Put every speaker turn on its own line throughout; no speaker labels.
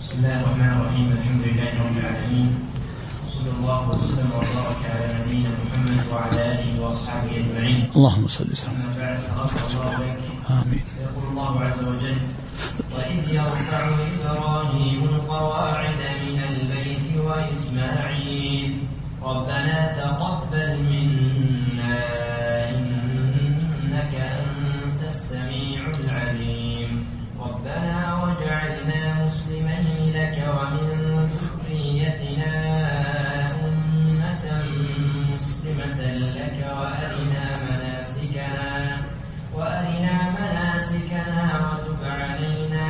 بسم الله الرحمن الرحيم. الحمد لله رب العالمين، صلى الله وسلم وبارك على نبينا محمد وعلى اله واصحابه اجمعين.
اللهم صل وسلم.
اما بعد، فغفر الله لك.
امين.
يقول الله عز وجل: وإذ يرفع إبراهيم القواعد من البيت وإسماعيل ربنا تقبل منا إنك أنت السميع العليم ربنا واجعلنا مسلمين لك ومن ذريتنا أمة مسلمة لك وأرنا مناسكنا وتب علينا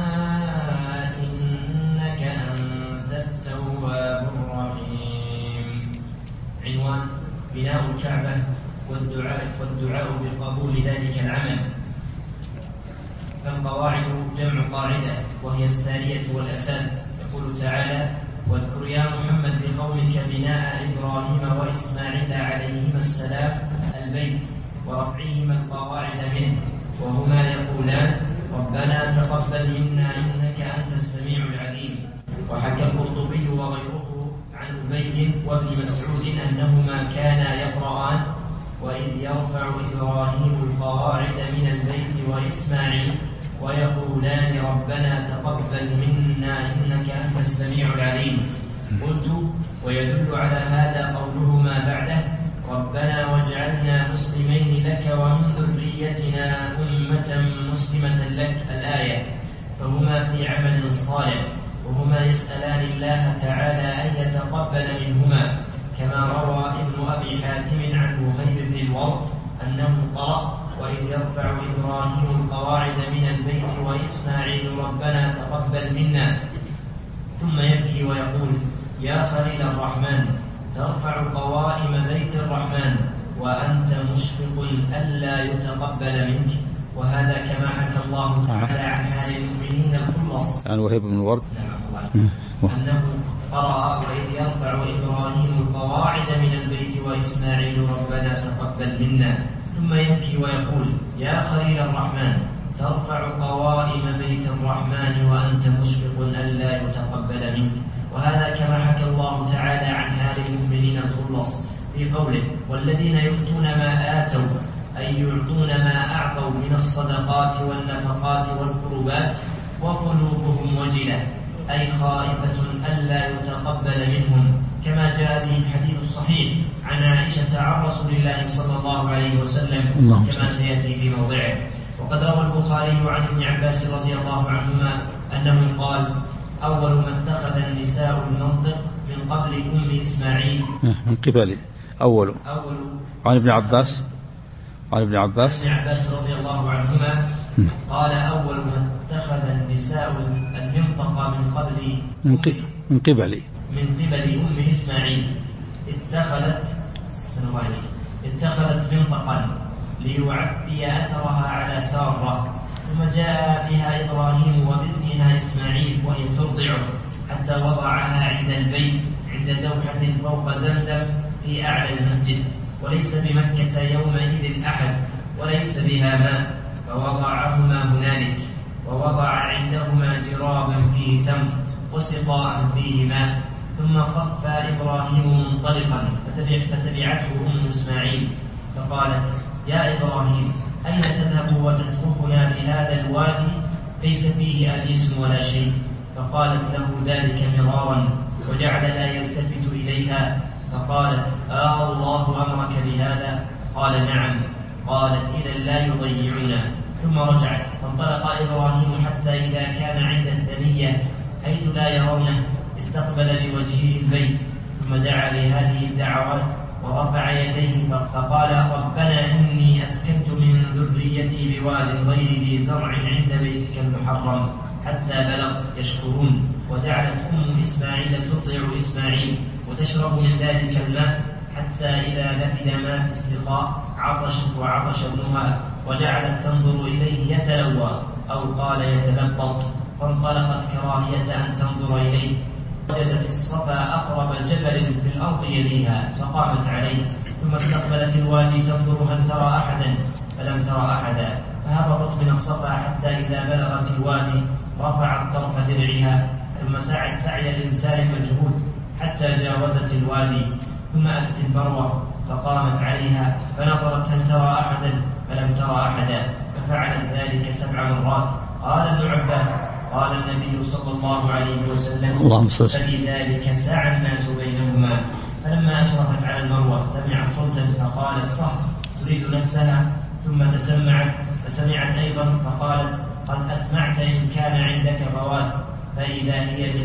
إنك أنت التواب الرحيم. عنوان: بناء الكعبة والدعاء بقبول ذلك العمل. فالقواعد جمع قاعدة وهي الثانية والأساس. يقول تعالى: واذكر يا محمد لقومك بناء إبراهيم وإسماعيل عليهما السلام البيت ورفعهما القواعد منه، وهما يقولان: ربنا تقبل منا إنك أنت السميع العليم. وحكى القرطبي وغيره عن أبي وابن مسعود أنهما كانا يقرآن: وإذ يرفع إبراهيم القواعد من البيت وإسماعيل ويقولان ربنا تقبل منا إنك أنت السميع العليم. قلت: ويدل على هذا قولهما بعده: ربنا واجعلنا مسلمين لك ومن ذريتنا أمة مسلمة لك الآية. فهما في عمل صالح، وهما يسألان الله تعالى أن يتقبل منهما، كما روى ابن أبي حاتم عن وهيب بن الورد أنه قرأ: وإذ يرفع إبراهيم القواعد من البيت وإسماعيل ربنا تقبل منا، ثم يبكي ويقول: يا خليل الرحمن ترفع قوائم بيت الرحمن وأنت مشفق ألا يتقبل منك. وهذا كما حكى الله تعالى عن حال المؤمنين الخلص.
عن وهيب بن الورد
أنه قرأ: وإذ يرفع إبراهيم القواعد من البيت وإسماعيل ربنا تقبل منا، ثم يبكي ويقول: يا خليل الرحمن ترفع قوائم بيت الرحمن وأنت مشفق ألا يتقبل منك. وهذا كما حكى الله تعالى عن حال المؤمنين الخلص في قوله: والذين يؤتون ما آتوا أي يعطون ما أعطوا من الصدقات والنفقات والقربات وقلوبهم وجلة أي خائفة ألا يتقبل منهم، كما جاء به الحديث الصحيح عن عائشة عن رسول الله صلى الله عليه وسلم كما سيأتي في موضعه. وقد روى البخاري عن ابن عباس رضي الله عنهما أنه قال: أول ما اتخذ النساء المنطق من قبل أم إسماعيل
من قبل أول عن ابن عباس
رضي الله عنهما قال: أول ما اتخذ النساء المنطق من قبل أم إسماعيل اتخذت منطقا ليعدي أثرها على سارة، ثم جاء بها إبراهيم وبابنها إسماعيل وهي ترضعه حتى وضعها عند البيت عند دوحة فوق زمزم في أعلى المسجد، وليس بمكة يومئذ أحد وليس بها ماء، فوضعهما هنالك، ووضع عندهما جرابا فيه تمر وسقاء فيه ماء، ثم خف إبراهيم منطلقا فتبعته أم إسماعيل فقالت: يا إبراهيم أين تذهب وتتركنا بهذا الوادي ليس فيه أنيس ولا شيء؟ فقالت له ذلك مرارا وجعل لا يلتفت إليها، فقالت: الله أمرك بهذا؟ قال: نعم. قالت: إذا لا يضيعنا. ثم رجعت فانطلق إبراهيم حتى إذا كان عند الثنية حيث لا يرونه استقبل بوجهه البيت، ثم دعا بهذه الدعوات ورفع يديه فقال: ربنا إني أسكنت من ذريتي بواد غير ذي زرع عند بيتك المحرم حتى بلغ يشكرون. وجعلت أم إسماعيل ترضع إسماعيل وتشرب من ذلك الماء حتى إذا نفد ما في السقاء عطشت وعطش ابنها، وجعلت تنظر إليه يتلوى أو قال يتلبط، فانطلقت كراهية أن تنظر إليه. وجدت الصفا أقرب جبل في الأرض يليها فقامت عليه، ثم استقبلت الوادي تنظر هل ترى أحدا، فلم ترى أحدا، فهبطت من الصفا حتى إذا بلغت الوادي رفعت طرف درعها ثم سعت سعي الإنسان المجهود حتى جاوزت الوادي، ثم أتت المروة فقامت عليها فنظرت هل ترى أحدا فلم ترى أحدا، ففعلت ذلك 7 مرات. قال ابن عباس قال النبي صلى الله عليه وسلم فلذلك سعى الناس بينهما. فلما أشرفت على المروة سمعت صوتا فقالت صح تريد نفسها، ثم تسمعت فسمعت أيضا فقالت قد أسمعت إن كان عندك فوات، فإذا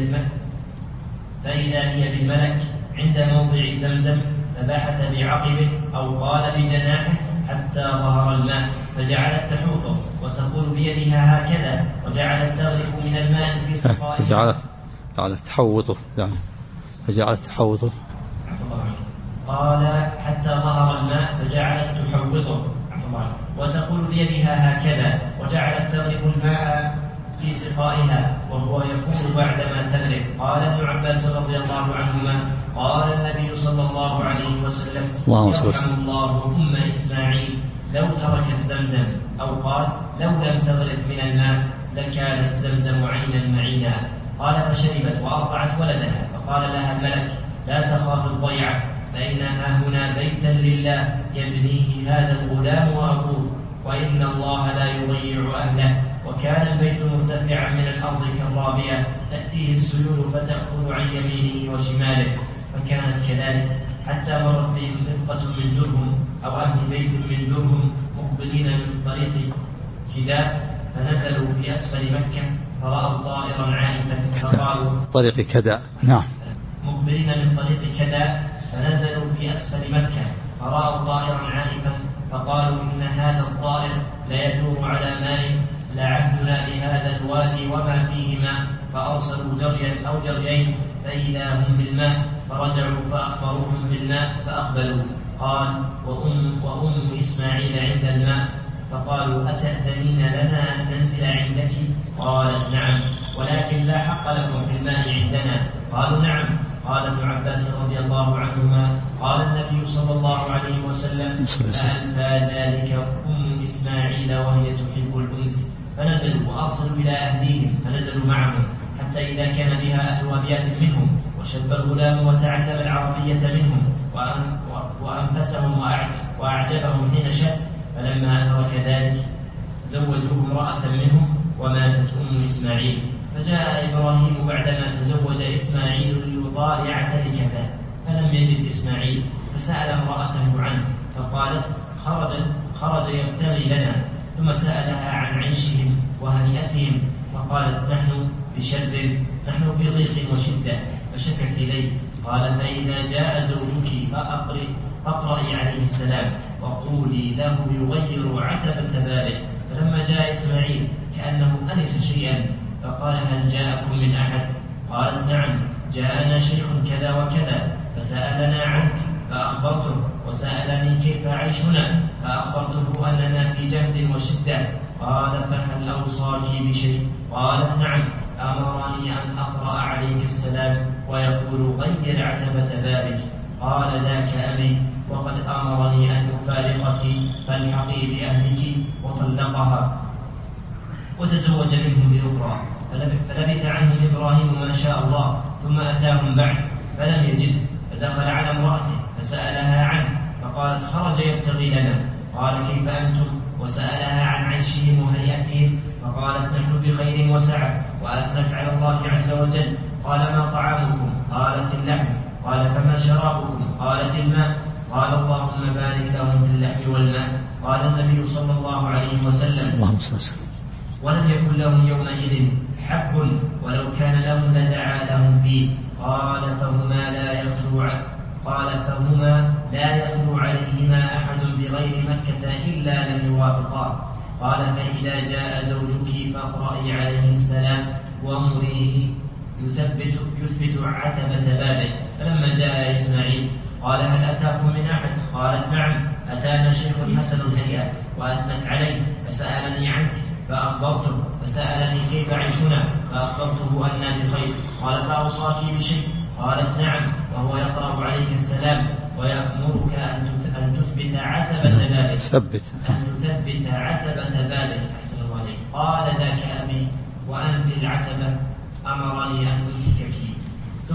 هي بالملك عند موضع زمزم فباحث بعقبه أو قال بجناحه حتى ظهر الماء، فجعلت تحوطه وتقول بيدها هكذا وجعلت تغرف من الماء في سقائها.
فجعلت تحوطه
قال حتى ظهر الماء فجعلت تحوطه وتقول بيدها هكذا وجعلت تغرف الماء في سقائها وهو يقول بعدما تغرف. قال ابن عباس رضي الله عنهما قال النبي صلى الله عليه وسلم يرحم الله أم إسماعيل لو تركت زمزم، أو قال لو لم تغرف من الماء لكانت زمزم عينا معينا. قال فشربت وأرضعت ولدها، فقال لها الملك لا تخاف الضيعة فإنها هنا بيتا لله يبنيه هذا الغلام وأبوه، وإن الله لا يضيع أهله. وكان البيت مرتفعا من الأرض كالرابية تأتيه السيول فتأخذ عن يمينه وشماله، فكانت كذلك حتى مرت بهم رفقة من جرهم أو أهل بيت من جرهم مقبلين من طريق كداء فنزلوا في أسفل مكة فرأوا طائرا عائفا فقالوا
طريق كداء
مقبلين من طريق كداء فنزلوا في أسفل مكة فرأوا طائرا عائفا فقالوا إن هذا الطائر لا يدور على ماء لعهدنا بهذا الوادي وما فيه ماء، فأرسلوا جريا أو جريين فإذا هم بالماء فرجعوا فأخبروهم بالماء فأقبلوا. قال وأم إسماعيل عند الماء فقالوا أتأذنين لنا أن ننزل عندك؟ قالت نعم ولكن لا حق لكم في الماء عندنا. قالوا نعم. قال ابن عباس رضي الله عنهما قال النبي صلى الله عليه وسلم فألفى ذلك أم إسماعيل وهي تحب الأنس، فنزلوا وأرسلوا إلى أهليهم فنزلوا معهم حتى إذا كان بها أهل أبيات منهم وشب الغلام وتعلم العربية منهم وأنفسهم وأعجبهم حين شب، فلما أدرك ذلك زوجوه امرأة منهم وماتت أم إسماعيل. فجاء إبراهيم بعدما تزوج إسماعيل ليطالع تركته فلم يجد إسماعيل، فسأل امرأته عنه فقالت خرج يبتغي لنا، ثم سألها عن عيشهم وهنيئتهم فقالت نحن بشر، نحن في ضيق وشدة، فشكت إليه. قال فإذا جاء زوجك فاقرئي عليه السلام وقولي له يغير عتبة بابه. فلما جاء إسماعيل كأنه أنس شيئا فقال هل جاءكم من أحد؟ قالت نعم جاءنا شيخ كذا وكذا فسألنا عنك فأخبرته، وسألني كيف عيشنا فأخبرته أننا في جهد وشدة. قال فهل أوصاك بشيء؟ قالت نعم أمرني أن أقرأ عليك السلام ويقول غير عتبة بابك. قال ذاك أبي وقد أمرني أن أفارقك فالحقي بأهلك، وطلقها وتزوج منهم بأخرى. فلبث عنه إبراهيم ما شاء الله ثم أتاهم بعد فلم يجد، فدخل على امرأته فسألها عنه فقالت خرج يبتغي لنا. قال كيف أنتم؟ وسألها عن عيشهم وهيئتهم فقالت نحن بخير وسعة، وأثنت على الله عز وجل. قال ما طعامكم؟ قالت اللحم. قال فما شرابكم؟ قالت الماء. قال اللهم بارك لهم في اللحم والماء. قال النبي صلى الله عليه وسلم ولم يكن لهم يومئذ حب ولو كان لهم لدعا لهم فيه. قال فهما لا يخلو عليهما أحد بغير مكة إلا لم يوافقاه. قال فإذا جاء زوجك فاقرئي عليه السلام وامريه يثبت عتبة بابه. فلما جاء إسماعيل قال هل أتاكم من أحد؟ قالت نعم أتانا شيخ حسن الهيئة وأثنت عليه فسألني عنك فأخبرته، فسألني كيف عيشنا فأخبرته أننا بخير. قال فأوصاك بشيء؟ قالت نعم وهو يقرأ عليك السلام ويأمرك أن تثبت عتبة بابك. تثبت عتبة بابك. أحسن عليك. قال ذاك أبي وأنت العتبة أمرني أن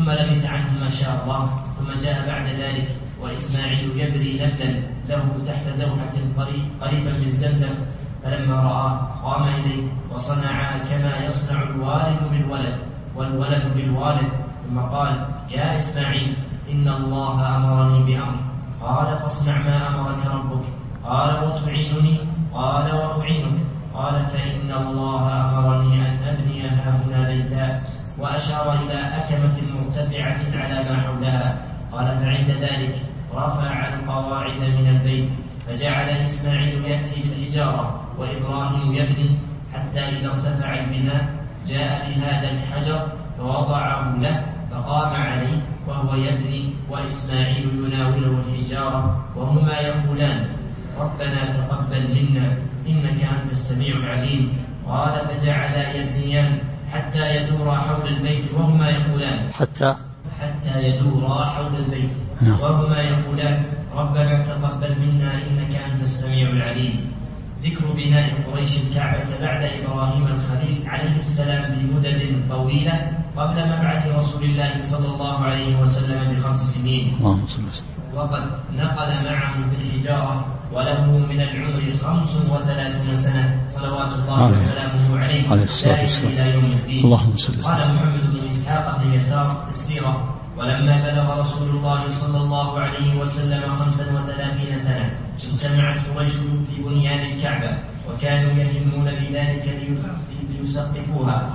ثم لبث عنهم ما شاء الله. ثم جاء بعد ذلك وإسماعيل يبري نبلا له تحت دوحة قريبا من زمزم، فلما رآه قام إليه وصنع كما يصنع الوالد بالولد والولد بالوالد، ثم قال: يا إسماعيل إن الله أمرني بأمر. قال: فاصنع ما أمرك ربك. قال: وتعينني؟ قال: وأعينك. قال: فإن الله أمرني أن أبني هاهنا بيتا، وأشار إلى أكمة مرتفعة على ما حولها. قال: فعند ذلك رفع القواعد من البيت، فجعل إسماعيل يأتي بالحجارة وإبراهيم يبني، حتى إذا ارتفع البناء جاء بهذا الحجر فوضعه له، فقام عليه وهو يبني وإسماعيل يناوله الحجارة، وهما يقولان: ربنا تقبل منا إنك أنت السميع العليم. قال: فجعلا يبنيان حتى يدورا حول البيت وهما يقولان حتى يدورا حول البيت وهما يقولان: ربنا تقبل منا إنك أنت السميع العليم. ذكر بناء قريش الكعبة بعد إبراهيم الخليل عليه السلام بمدد طويلة قبل مبعث رسول الله صلى الله عليه وسلم ب5 سنين، وقد نقل معه بالحجارة وله من العمر 35 سنة صلوات الله وسلامه عليه إلى يوم الدين. قال محمد بن إسحاق بن يسار السيرة: ولما بلغ رسول الله صلى الله عليه وسلم 35 سنة اجتمعت قريش لبنيان الكعبة، وكانوا يهمون بذلك ليسقفوها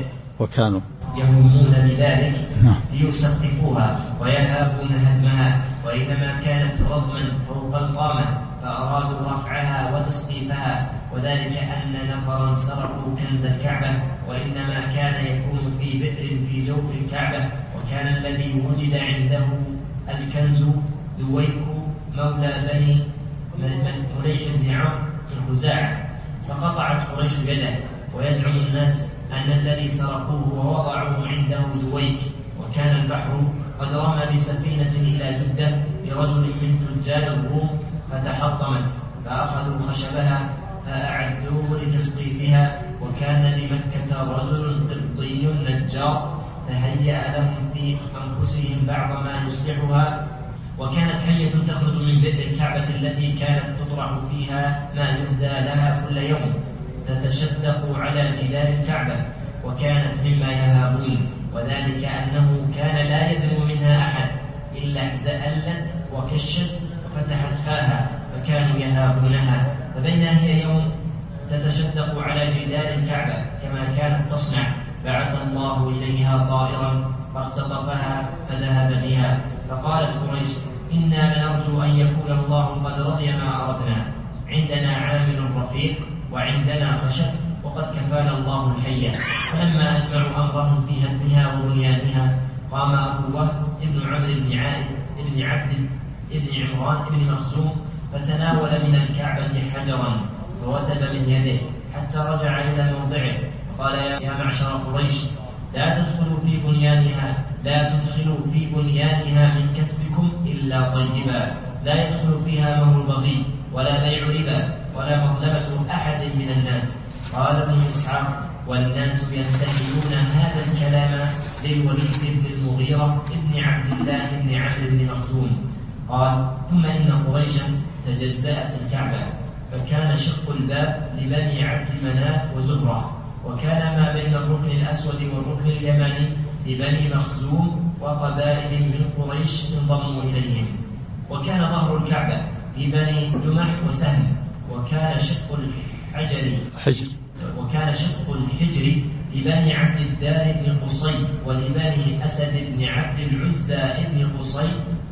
يهمون بذلك ليسقفوها ويهابون هدمها، وإنما كانت رضما فوق القامة فأرادوا رفعها وتسقيفها، وذلك أن نفرا سرقوا كنز الكعبة، وإنما كان يكون في بئر في جوف الكعبة، وكان الذي وجد عنده الكنز دويك مولى بني مليح بن عمرو من خزاعة، فقطعت قريش يده، ويزعم الناس أن الذي سرقوه ووضعوه عنده دويك. وكان البحر قد رمى بسفينة إلى جدة لرجل من تجار الروم فتحطمت، فأخذوا خشبها فأعدوه لتسقيفها، وكان بمكة رجل قبطي نجار فهيأ لهم في أنفسهم بعض ما يصلحها. وكانت حية تخرج من بئر الكعبة التي كانت تطرح فيها ما يهدى لها كل يوم، تتشدق على جدار الكعبة، وكانت مما يهابون، وذلك أنه كان لا يدنو منها أحد إلا زألت وكشت وفتحت فاها، فكانوا يهابونها. فبينها هي يوم تتشدق على جدار الكعبة كما كانت تصنع، بعث الله إليها طائرا فاختطفها فذهب بها، فقالت قريش: إنا لنرجو أن يكون الله قد رضي ما أردنا، عندنا عامل رفيق وعندنا خشب وقد كفانا الله الحية. فلما أجمعوا أمرهم في هدمها وبنيانها قام أبو وهب ابن عمرو بن عائد ابن عبد ابن عمران ابن مخزوم فتناول من الكعبة حجرا فوتب من يده حتى رجع إلى موضعه، قال: يا معشر قريش، لا تدخلوا في بنيانها من كسبكم إلا طيبا، لا يدخل فيها مهر بغي ولا بيع ربا ولا مظلمة أحد من الناس. قال ابن إسحاق: والناس ينتهلون هذا الكلام للوليد بن المغيرة ابن عبد الله بن عمرو بن مخزوم. قال: ثم إن قريشا تجزأت الكعبة، فكان شق الباب لبني عبد مناف وزهرة، وكان ما بين الركن الأسود والركن اليماني لبني مخزوم وقبائل من قريش انضموا إليهم. وكان ظهر الكعبة لبني جمح وسهم، وكان شق الحجر لبني عبد الدار بن قصي ولبني أسد بن عبد العزى بن قصي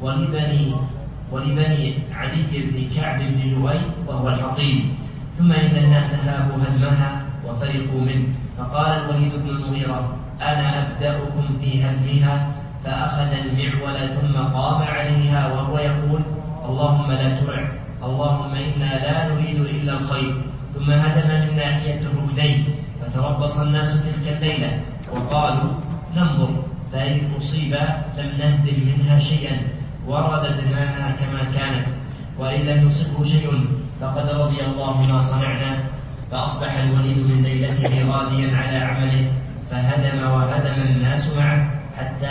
ولبني عدي بن كعب بن لؤي وهو الحطيب. ثم إن الناس هابوا هدمها وفرقوا منه، فقال الوليد بن المغيرة: أنا أبدأكم في هدمها، فأخذ المعول ثم قام عليها وهو يقول: اللهم لا ترع، اللهم إنا لا نريد إلا الخير. ثم هدم من ناحية الركنين، فتربص الناس تلك الليلة وقالوا: ننظر، فإن أصيب لم نهدم منها شيئا ورددناها كما كانت، وإن لم يصبه شيء فقد رضي الله ما صنعنا. فأصبح الوليد من ليلته غاديا على عمله، فهدم وهدم الناس معه حتى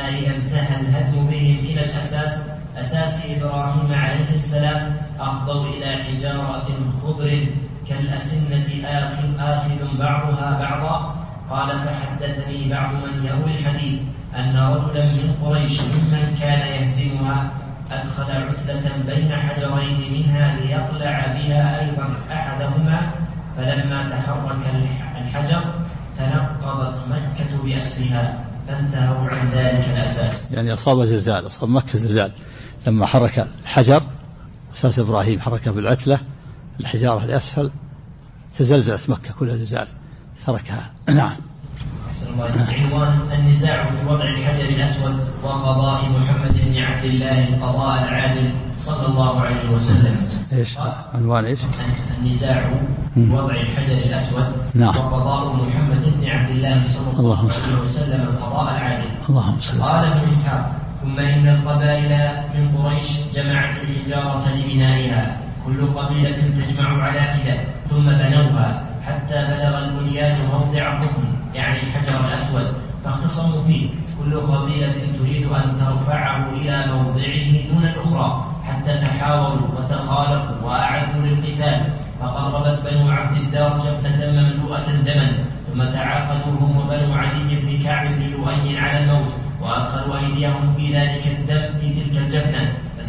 إذا انتهى الهدم بهم إلى أساس إبراهيم عليه السلام أفضوا إلى حجارة خضر كالأسنة آخذ بعضها بعضا. قال فحدثني بعض من يروي الحديث أن رجلا من قريش ممن كان يهدمها أدخل عتلة بين حجرين منها ليقلع بها أيضا أحدهما، فلما تحرك الحجر تنقضت مكة بأسرها فانتهوا عن ذلك الأساس.
يعني أصاب مكة زلزال لما حرك الحجر أساس إبراهيم، حركه بالعتلة الحجارة لأسفل تزلزلت مكة كلها زلزال تركها. نعم.
عنوان النزاع في وضع الحجر الأسود وقضاء محمد بن عبد الله القضاء العادل صلى الله عليه وسلم.
إيش عنوان إيش؟
النزاع في وضع الحجر الأسود وقضاء محمد بن عبد الله صلى الله عليه وسلم القضاء العادل. قال ابن إسحاق ثم إن القبائل من قريش جمعت الحجارة لبنائها، كل قبيلة تجمع على حدة ثم بنوها حتى بلغ البنيان موضع الركن يعني الحجر الأسود، فاختصموا فيه، كل قبيلة تريد أن ترفعه إلى موضعه دون الأخرى حتى تحاوروا وتخالفوا وأعدوا للقتال، فقربت بنو عبد الدار جبنة مملوءة دما، ثم تعاقدوهم وبنو عدي بن كعب بن لؤي على الموت، وأدخلوا أيديهم في ذلك الدم في تلك الجبنة،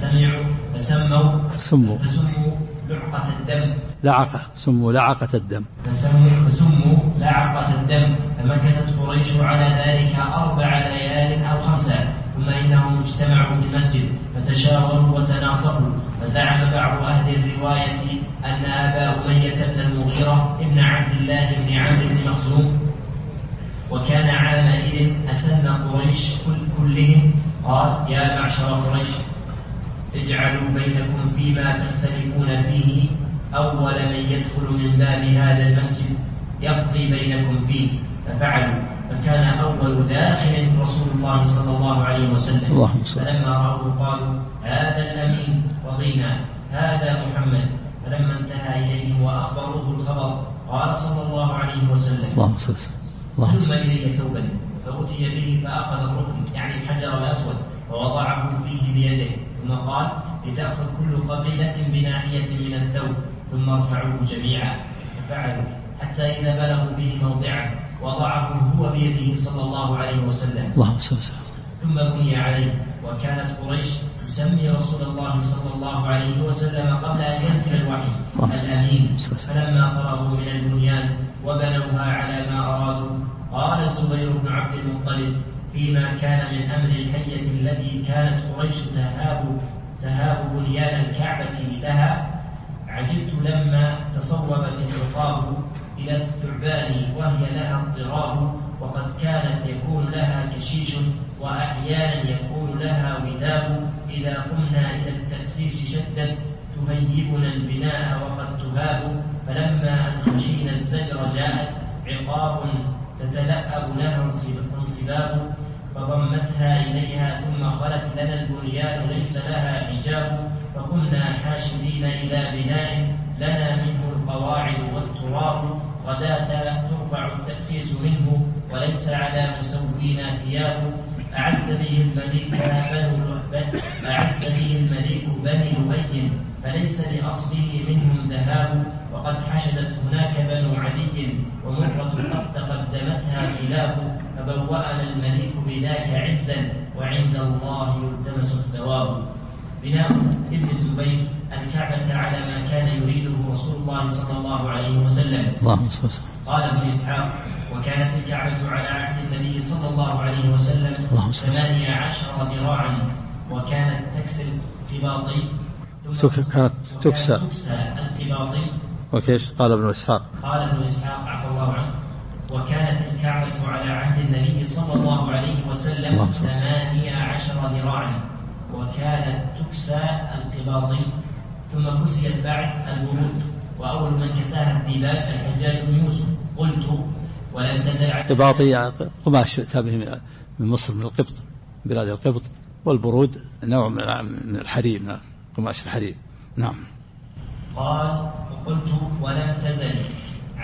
فسموا لعقة الدم
سموا لعقة الدم.
فسموا لعقة الدم. فمكثت قريش على ذلك 4 ليال أو 5، ثم إنهم اجتمعوا في المسجد فتشاوروا وتناصحوا، فزعم بعض أهل الرواية أن أبا أمية بن المغيرة ابن عبد الله بن عمرو بن مخزوم وكان عامئذ أسن قريش كلهم قال يا معشر قريش اجعلوا بينكم فيما تختلفون فيه أول من يدخل من باب هذا المسجد يقضي بينكم فيه، ففعلوا، فكان أول داخل رسول الله صلى الله عليه وسلم، فلما رأوه قالوا هذا الأمين رضينا، هذا محمد، فلما انتهى إليهم وأخبروه الخبر قال صلى الله عليه وسلم ثم إلي ثوبا، فأتي به فأخذ الركن يعني الحجر الأسود ووضعه فيه بيده، ثم قال لتأخذ كل قبيلة بناحية من الثوب ثم ارفعوه جميعا، ففعلوا حتى إذا بلغوا به موضعا وضعه هو بيده صلى الله عليه وسلم ثم بني عليه. وكانت قريش تسمي رسول الله صلى الله عليه وسلم قبل أن ينزل الوحي الأمين، فلما فرغوا من البنيان وبنوها على ما أرادوا قال الزبير بن عبد المطلب فيما كان من أمر الحية التي كانت قريش تهاب بنيان الكعبة لها، عجبت لما تصوبت الرقاب إلى الثعبان وهي لها اضطراب، وقد كانت يكون لها كشيش وأحيانا يكون لها وثاب، إذا قمنا إلى التأسيس شدت تهيبنا البناء وقد تهاب، فلما أن خشينا الزجر جاءت عقاب تتلأب لها انصباب، فضمتها إليها ثم خلت لنا البنيان ليس لها حجاب، فقمنا حاشدين إلى بناء لنا منه القواعد والتراب، غداة ترفع التأسيس منه وليس على مسوينا ثياب، أعز به المليك بني لؤي فليس لأصله منهم ذهاب، وقد حشدت هناك بنو عدي ومرة قد تقدمتها كلاب، فبوأنا المليك بذاك عزا وعند الله يلتمس الثواب. بناء ابن الزبير الكعبة على ما كان يريده رسول الله صلى الله عليه وسلم. قال ابن إسحاق وكانت الكعبة على عهد النبي صلى الله عليه وسلم 18 ذراعا، وكانت تكسر قباطي
كانت تكسى
القباطي.
وكيش قال ابن إسحاق
عفى الله عنه وكانت الكعبة على عهد النبي صلى الله عليه وسلم 18 ذراعا، وكانت تكسى القباطي، ثم كسيت بعد الورود، وأول من كساها الديباج الحجاج بن يوسف. قلت ولم تزل
قباطي قماش تابه من مصر من القبط بلاد القبط، والبرود نوع من الحرير من قماش الحرير. نعم.
قال وقلت ولم تزل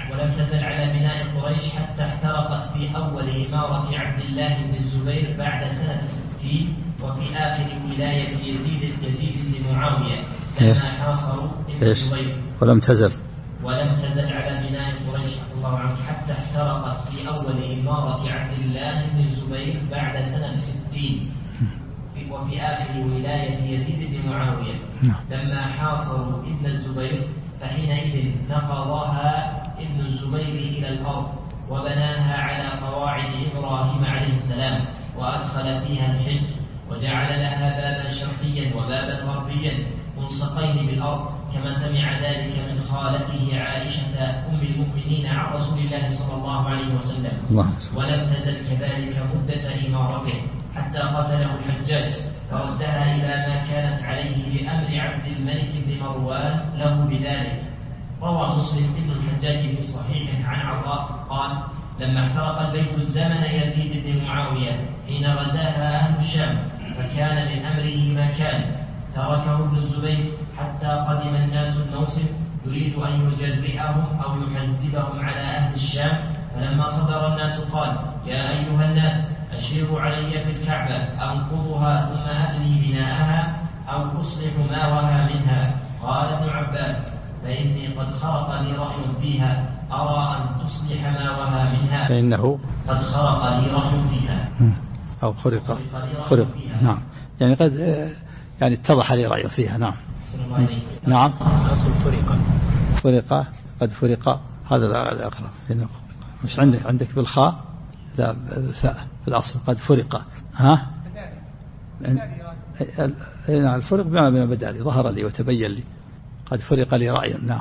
على بناء قريش حتى احترقت في أول إمارة عبد الله بن الزبير بعد سنة 60، وفي آخر ولاية يزيد بن معاوية لما حاصروا ابن الزبير. ولم تزل على بناء قريش الله عنه حتى احترقت في أول إمارة عبد الله بن الزبير بعد سنة 60، وفي آخر ولاية يزيد بن معاوية لما حاصروا ابن الزبير، فحينئذ نقضها ابن الزبير إلى الأرض وبناها على قواعد إبراهيم عليه السلام، وأدخل فيها الحجر، وجعل لها بابا شرقيا وبابا غربيا ملصقين بالأرض، كما سمع ذلك من خالته عائشة أم المؤمنين عن رسول الله صلى الله عليه وسلم. ولم تزل كذلك مدة إمارته حتى قتله الحجاج فردها إلى ما كانت عليه بأمر عبد الملك بن مروان له بذلك. روى مسلم بن الحجاج في صحيحه عن عطاء قال: لما احترق البيت الزمن يزيد بن معاوية حين غزاها أهل الشام، فكان من أمره ما كان، تركه ابن الزبير حتى قدم الناس الموسم يريد أن يجرئهم أو يحزبهم على أهل الشام، فلما صدر الناس قال: يا أيها الناس أشيروا علي بالكعبة أنقضها ثم أبني بناءها أو أصلح ما وها منها. قال ابن عباس: فإني قد خرق لي رأي فيها أرى أن تصلح ما وها منها.
فإنه
قد خرق لي رأي فيها
أو خرق نعم، يعني قد يعني اتضح لي رأي فيها. نعم نعم.
أصل
فرق قد فرق، هذا الأقرب. مش عندك بالخاء؟ لا بالفاء في الأصل قد فرق. ها الفرق بما بدأ لي ظهر لي وتبين لي، قد فرق لي رأي. نعم.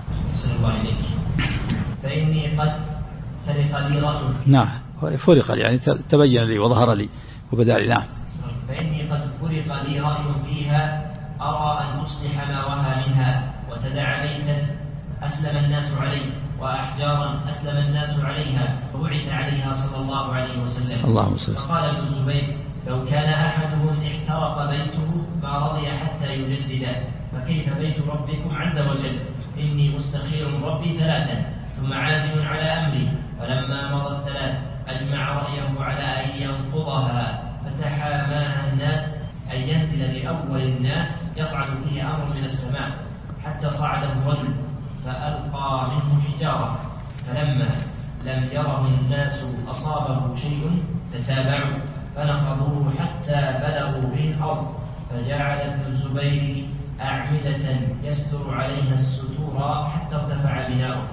فإني قد فرق لي رأي.
نعم فرق لي يعني تبين لي وظهر لي وبدأ لي. نعم.
فإني قد فرق لي رأي فيها أرى أن أصلح ما وها منها، وتدع بيتا أسلم الناس عليه وأحجارا أسلم الناس عليها وبعث عليها صلى الله عليه وسلم.
اللهم صل.
فقال ابن الزبير: لو كان أحدهم احترق بيته ما رضي حتى يجدد، فكيف بيت ربكم عز وجل؟ إني مستخير ربي 3 ثم عازم على أمري. فلما مضت 3 أجمع رأيه على أن ينقضها، فتحاماها الناس أن ينزل لأول الناس يصعد فيه أمر من السماء، حتى صعده رجل فألقى منه حجارة، فلما لم يره الناس أصابه شيء تتابعوا فنقضوه حتى بلغوا به الأرض، فجعل ابن الزبير أعمدة يستر عليها الستور حتى ارتفع بناؤه.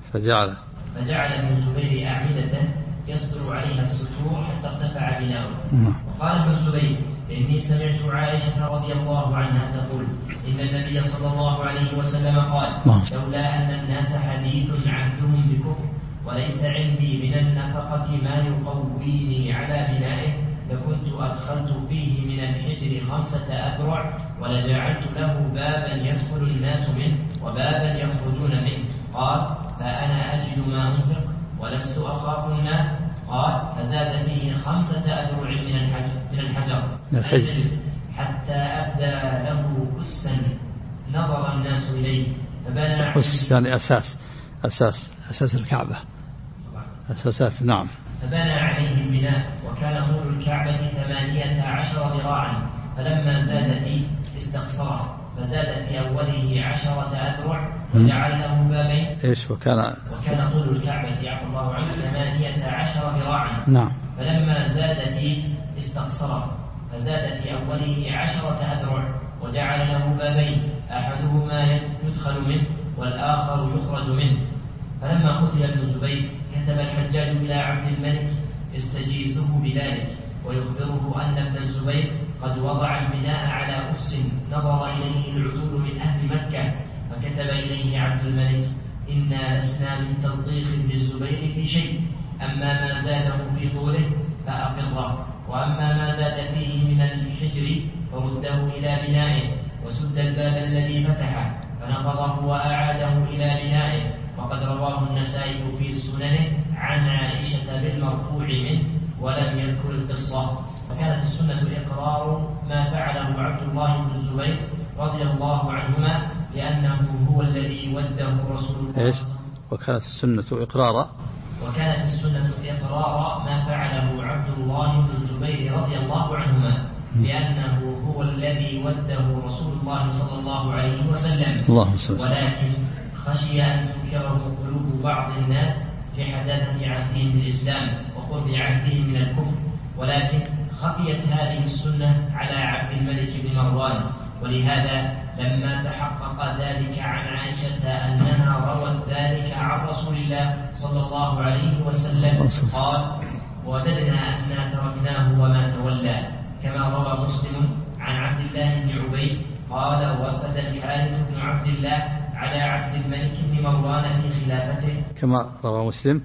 فجعل ابن الزبير أعمدة يستر عليها الستور حتى ارتفع بناؤه. وقال ابن الزبير: إني سمعت عائشة رضي الله عنها تقول: إن النبي صلى الله عليه وسلم قال: لولا أن الناس حديث عهدهم بكفر وليس عندي من النفقة ما يقويني على بنائه لكنت أدخلت فيه من الحجر 5 أذرع ولجعلت له بابا يدخل الناس منه وبابا يخرجون منه. قال: فأنا أجد ما أنفق ولست أخاف الناس. قال: فزاد فيه 5 أذرع من الحجر حتى أبدى له أسا نظر الناس إليه فبنى
أس يعني أساس الكعبة أساسات. نعم.
فبنى عليه البناء، وكان طول الكعبة 18 ذراعا، فلما زاد فيه استقصره، فزاد في أوله 10 أذرع وجعل له بابين.
إيش وكان
طول الكعبة عفى الله عنه 18 ذراعا.
نعم.
فلما زاد فيه استقصره، فزاد في أوله 10 أذرع وجعل له بابين، أحدهما يدخل منه والآخر يخرج منه. فلما قتل ابن الزبير كتب الحجاج إلى عبد الملك يستجيزه بذلك ويخبره أن ابن الزبير قد وضع البناء على أس نظر إليه العدول من أهل مكة، فكتب إليه عبد الملك: إنا لسنا من تلطيخ بالزبير في شيء، أما ما زاده في طوله فأقره، وأما ما زاد فيه من الحجر فرده إلى بنائه، وسد الباب الذي فتحه فنقضه وأعاده إلى بنائه. وقد رواه النسائي في سننه عن عائشة بالمرفوع منه ولم يذكر القصة. وكانت السنة إقرار ما فعله عبد الله بن الزبير رضي الله عنهما، لأنه هو الذي وده رسول الله.
وكانت السنة إقرارا
ما فعله عبد الله بن الزبير رضي الله عنهما لأنه هو الذي وده رسول الله صلى الله عليه وسلم، ولكن خشي أن تنكره قلوب بعض الناس لحداثة عهدهم بالإسلام وقرب عهدهم من الكفر، ولكن خفيت هذه السنة على عبد الملك بن مروان، ولهذا لما تحقق ذلك عن عائشة أنها روت ذلك عن رسول الله صلى الله عليه وسلم قال: وددنا أننا تركناه وما تولى، كما روى مسلم عن عبد الله بن عبيد قال: وفد الحارث بن عبد الله على عبد الملك بن مروان في خلافته،
كما روى مسلم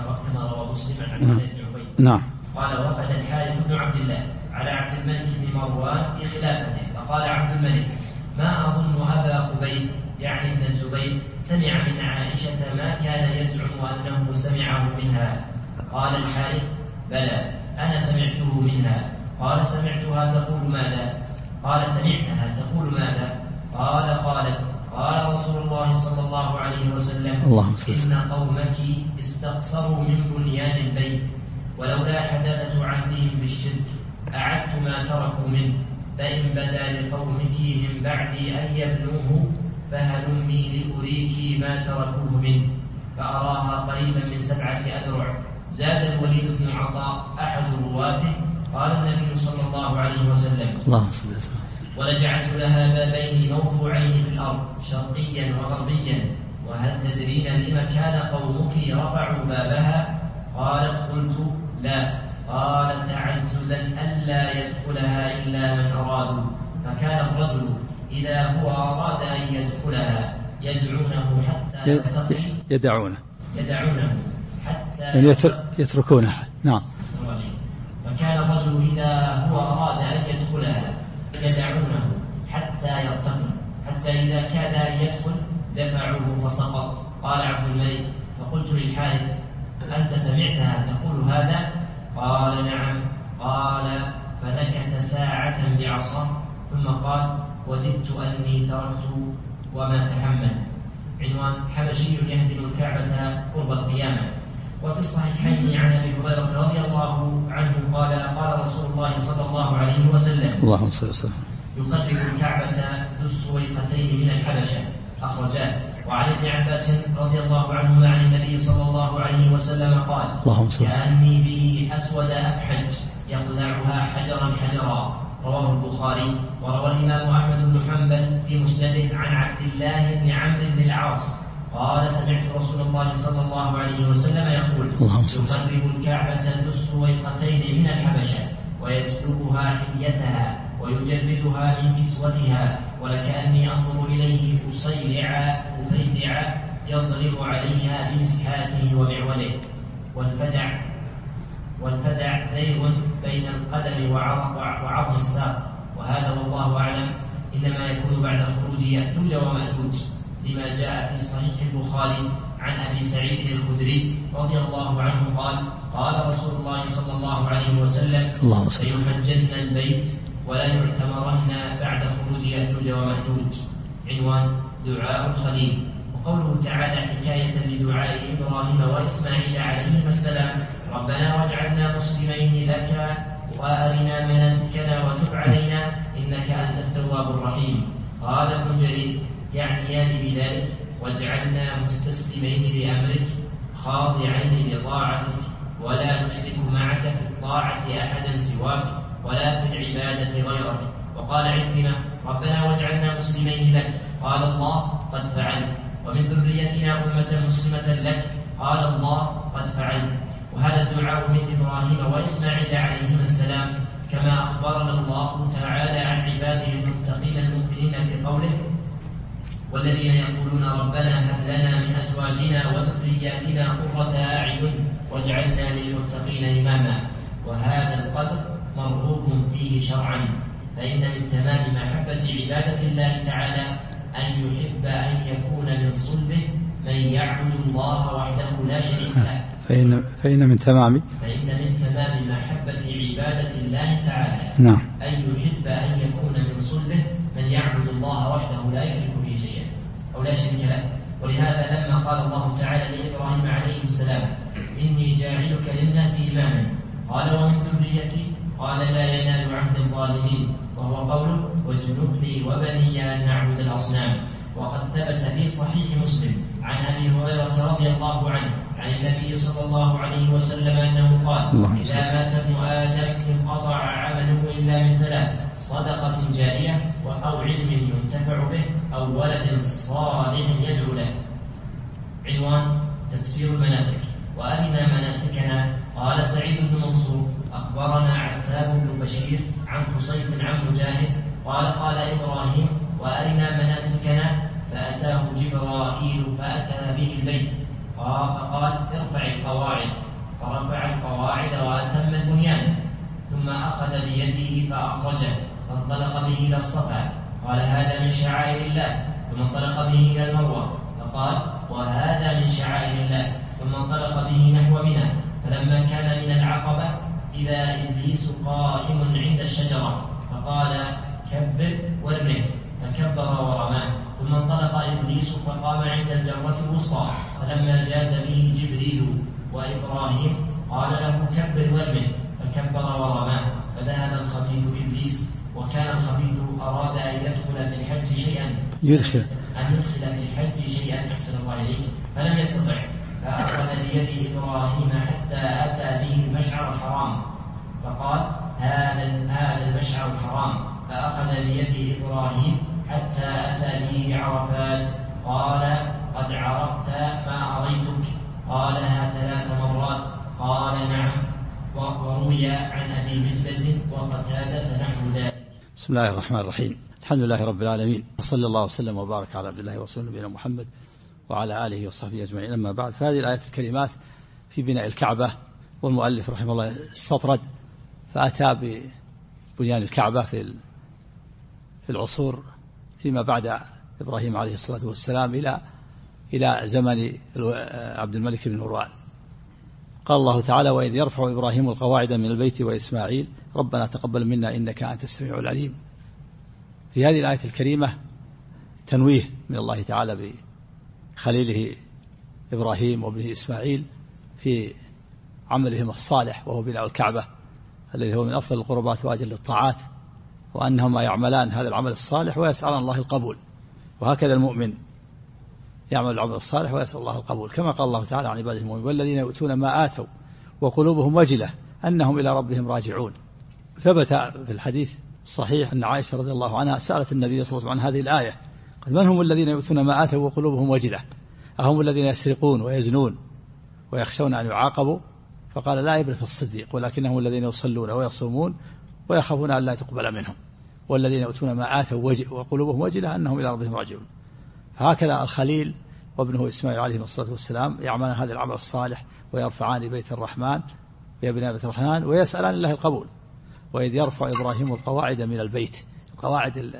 عن عبد الله بن عبيد.
نعم.
قال: وفد الحارث بن عبد الله على عبد الملك بن مروان في خلافته، فقال عبد الملك: ما أظن أبا خبيب يعني ابن الزبير سمع من عائشة ما كان يزعم أنه سمعه منها. قال الحارث: بلى، أنا سمعته منها. قال: سمعتها تقول ماذا؟ قال: سمعتها تقول ماذا؟ قالت: قال رسول الله صلى الله عليه وسلم: إن قومك استقصروا من بنيان البيت، ولولا حداثة عهدهم بالشرك أعدت ما تركوا منه، فإن بدا لقومك من بعد أن يبنوه فهلمي لأريك ما تركوه منه، فأراها قريبا من 7 أذرع. زاد الوليد بن عطاء أحد رواته قال النبي صلى الله عليه وسلم: ولجعلت لها بابين موضوعين في الأرض شرقيا وغربيا، وهل تدرين لما كان قومك رفعوا بابها؟ قالت: قلت: لا. قال: تعززا ألا يدخلها إلا من أرادوا، فكان الرجل إذا هو أراد أن يدخلها يدعونه حتى يدعونه حتى
يعني يتركونه. نعم.
فكان الرجل إذا هو أراد أن يدخلها يدعونه حتى يرتقي، حتى إذا كاد أن يدخل دفعوه فسقط. قال عبد الملك: فقلت للحارث: أنت سمعتها تقول هذا؟ قال: نعم. قال: فنكت ساعة بعصا ثم قال: وددت أني تركت وما تحمل. عنوان: حبشي يهدم الكعبة قرب القيامة. وفي الصحيحين عن أبي هريرة رضي الله عنه قال: قال رسول الله صلى الله عليه وسلم:
اللهم صل وسلم:
يخرب الكعبة ذو السويقتين من الحبشة، أخرجاه. وعن ابن عباس رضي الله عنهما عن النبي صلى الله عليه وسلم قال: كأني به أسود أبحج يقلعها حجرا حجرا. رواه البخاري. وروى الإمام أحمد بن حنبل في مسنده عن عبد الله بن عمرو بن العاص قال: سمعت رسول الله صلى الله عليه وسلم يقول: يخرب الكعبة ذو السويقتين من الحبشة ويسلبها حليتها ويجردها من كسوتها، ولكأني أنظر إليه أصيلع يضرب عليها بمسحاته ومعوله. والفدع زيغ بين القدم وعظم الساق، وهذا والله أعلم إنما يكون بعد خروج يأجوج ومأجوج، لما جاء في صحيح البخاري عن أبي سعيد الخدري رضي الله عنه قال: قال رسول الله صلى الله عليه وسلم: ليحجن البيت ولا يعتمرن بعد خروج يأجوج ومأجوج. عنوان: دعاء الخليل. وقوله تعالى حكاية لدعاء إبراهيم وإسماعيل عليهما السلام: ربنا واجعلنا مسلمين لك وأرنا مناسكنا وتب علينا إنك أنت التواب الرحيم. قال ابن جرير: يعنيان بذلك: واجعلنا مستسلمين لأمرك خاضعين لطاعتك ولا نشرك معك في الطاعة أحدا سواك ولا في العبادة غيرك. وقال عكرمة: ربنا واجعلنا مسلمين لك. قال الله: قد فعلت. ومن ذريتنا أمة مسلمة لك. قال الله: قد فعلت. وهذا الدعاء من إبراهيم وإسماعيل عليهما السلام، كما أخبرنا الله تعالى عن عباده المتقين المؤمنين في قوله: والذين يقولون ربنا هب لنا من أزواجنا وذرياتنا قرة أعين واجعلنا للمتقين إماما. وهذا القدر مرغوب فيه شرعا، فإن من تمام محبة عبادة الله تعالى أن يحب أن يكون من صلبه من يعبد الله وحده لا شريك له.
فإن من تمام
محبة عبادة الله تعالى أن يحب أن يكون من صلبه من يعبد الله وحده لا يشرك به شيئا أو لا شريك له، ولهذا لما قال الله تعالى لإبراهيم عليه السلام إني جاعلك للناس إماما قال ومن ذريتي قال لا ينال عهد الظالمين، وهو قوله واجنبني وبني أن نعبد الأصنام. وقد ثبت في صحيح مسلم عن أبي هريرة رضي الله عنه عن النبي صلى الله عليه وسلم أنه قال إذا مات ابن آدم انقطع عمله إلا من ثلاث: صدقة جارية أو علم ينتفع به أو ولد صالح يدعو له. عنوان: تفسير المناسك. وأرنا مناسكنا. قال سعيد بن منصور أخبرنا عتاب بن بشير عن خصيف عن مجاهد قال قال إبراهيم وأرنا مناسكنا فأتاه جبرائيل فأتى به البيت فقال ارفع القواعد، فرفع القواعد وأتم البنيان، ثم أخذ بيده فأخرجه فانطلق به إلى الصفا قال هذا من شعائر الله، ثم انطلق به إلى المروة فقال وهذا من شعائر الله، ثم انطلق به نحو منى. فلما كان من العقبة إذا إبليس قائم عند الشجرة فقال كبر وارمه، فكبر ورماه، ثم انطلق إبليس فقام عند الجرة الوسطى، فلما جاز به جبريل وإبراهيم قال له كبر وارمه، فكبر ورماه، فذهب الخبيث إبليس. وكان الخبيث أراد أن يدخل في الحج شيئا أحسن الله إليك فلم يستطع، فأخذ بيد إبراهيم حتى أتى به المشعر الحرام فقال هذا المشعر الحرام، فأخذ بيد إبراهيم حتى أتى به عرفات قال قد عرفت ما أريتك؟ قالها 3 مرات قال نعم. وروي عن أبي مجلس وقتادة نحو ذلك.
بسم الله الرحمن الرحيم. الحمد لله رب العالمين، وصلى الله وسلم وبارك على عبد الله ورسوله نبينا محمد وعلى آله وصحبه أجمعين. أما بعد، فهذه الآيات الكريمات في بناء الكعبة، والمؤلف رحمه الله استطرد فأتى ببنيان الكعبة في العصور فيما بعد إبراهيم عليه الصلاة والسلام إلى زمن عبد الملك بن مروان. قال الله تعالى وإذ يرفع إبراهيم القواعد من البيت وإسماعيل ربنا تقبل منا إنك أنت السميع العليم. في هذه الآية الكريمة تنويه من الله تعالى بخليله إبراهيم وابنه إسماعيل في عملهم الصالح، وهو بناء الكعبة الذي هو من أفضل القربات وأجل الطاعات، وأنهما يعملان هذا العمل الصالح ويسألان الله القبول. وهكذا المؤمن يعمل العمل الصالح ويسأل الله القبول، كما قال الله تعالى عن عباده المؤمنين والذين يؤتون ما آتوا وقلوبهم وجلة أنهم إلى ربهم راجعون. ثبت في الحديث الصحيح أن عائشة رضي الله عنها سألت النبي صلى الله عليه وسلم عن هذه الآية، قال من هم الذين يؤتون ما آتوا وقلوبهم وجلة؟ أهم الذين يسرقون ويزنون ويخشون أن يعاقبوا؟ فقال لا إبرة الصديق، ولكنهم الذين يصلون ويصومون ويخافون أن لا تقبل منهم، والذين يؤتون ما آتوا وقلوبهم وجلة أنهم إلى ربهم راجعون. فهكذا الخليل وابنه إسماعيل عليه الصلاة والسلام يعملان هذا العمل الصالح ويرفعان بيت الرحمن ويبنى بيت الرحمن ويسألان الله القبول. وإذ يرفع إبراهيم القواعد من البيت، القواعد